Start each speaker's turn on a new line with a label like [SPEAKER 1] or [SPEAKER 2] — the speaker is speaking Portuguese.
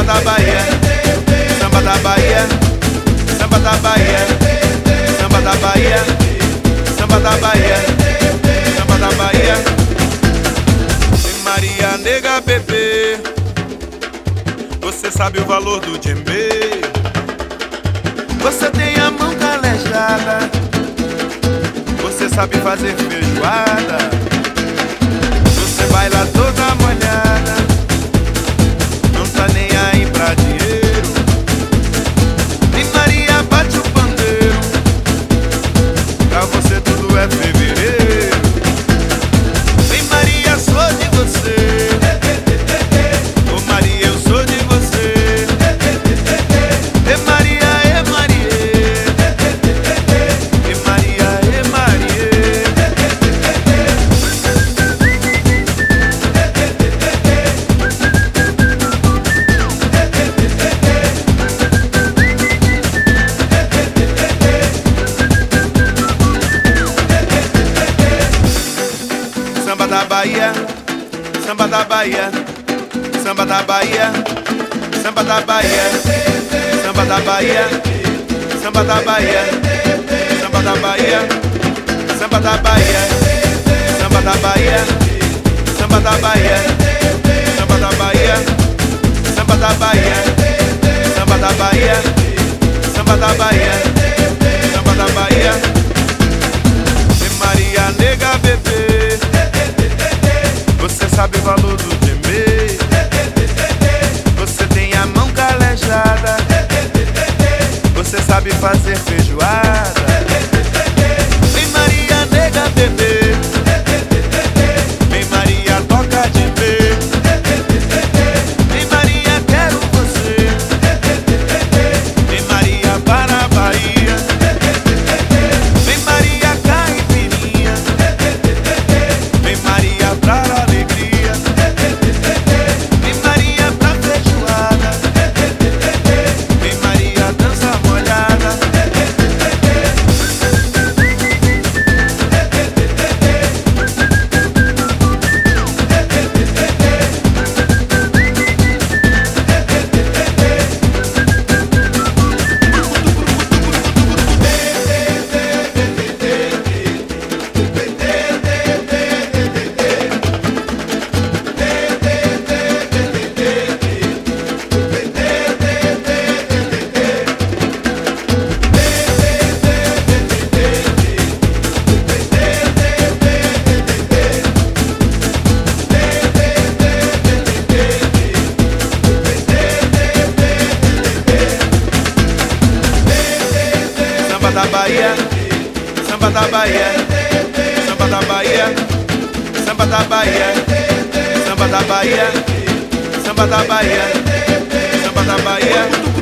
[SPEAKER 1] da Bahia, samba da Bahia, samba da Bahia, samba da Bahia, samba da Bahia, samba da Bahia. Tem Maria nega bebê, você sabe o valor do djembe. Você tem a mão calejada, você sabe fazer feijoada. Você baila toda molhada, não tá nem aí pra dinheiro. E Maria bate o pandeiro, pra você tudo é fevereiro. Vem Maria, sou de você. Ô Maria, eu sou de você. E Maria, e Maria. E Maria, e Maria. Samba da Bahia, samba da Bahia, samba da Bahia, samba da Bahia, samba da Bahia, samba da Bahia, samba da Bahia, samba da Bahia, samba da Bahia, samba da Bahia, samba da Bahia, samba da Bahia, samba da Bahia, samba da Bahia, samba da Bahia. E Maria nega bebê, você sabe o valor do djembe. Você tem a mão calejada, você sabe fazer feijoada. Vem Maria nega bebê, vem Maria toca djembe. Vem Maria quero você, vem Maria para a Bahia. Vem Maria caipirinha, vem Maria pra alegria. Vem Maria pra feijoada, vem Maria dança molhada. Samba da Bahia, samba da Bahia, samba da Bahia, samba da Bahia, samba da Bahia, samba da Bahia, samba da Bahia.